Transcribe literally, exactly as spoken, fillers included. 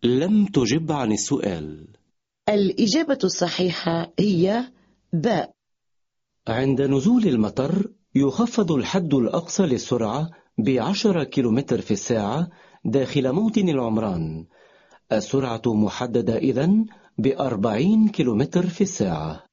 لم تجب عن السؤال. الإجابة الصحيحة هي باء. عند نزول المطر يخفض الحد الأقصى للسرعة بعشرة كيلومتر في الساعة داخل موطن العمران. السرعة محددة إذن بأربعين كيلومتر في الساعة.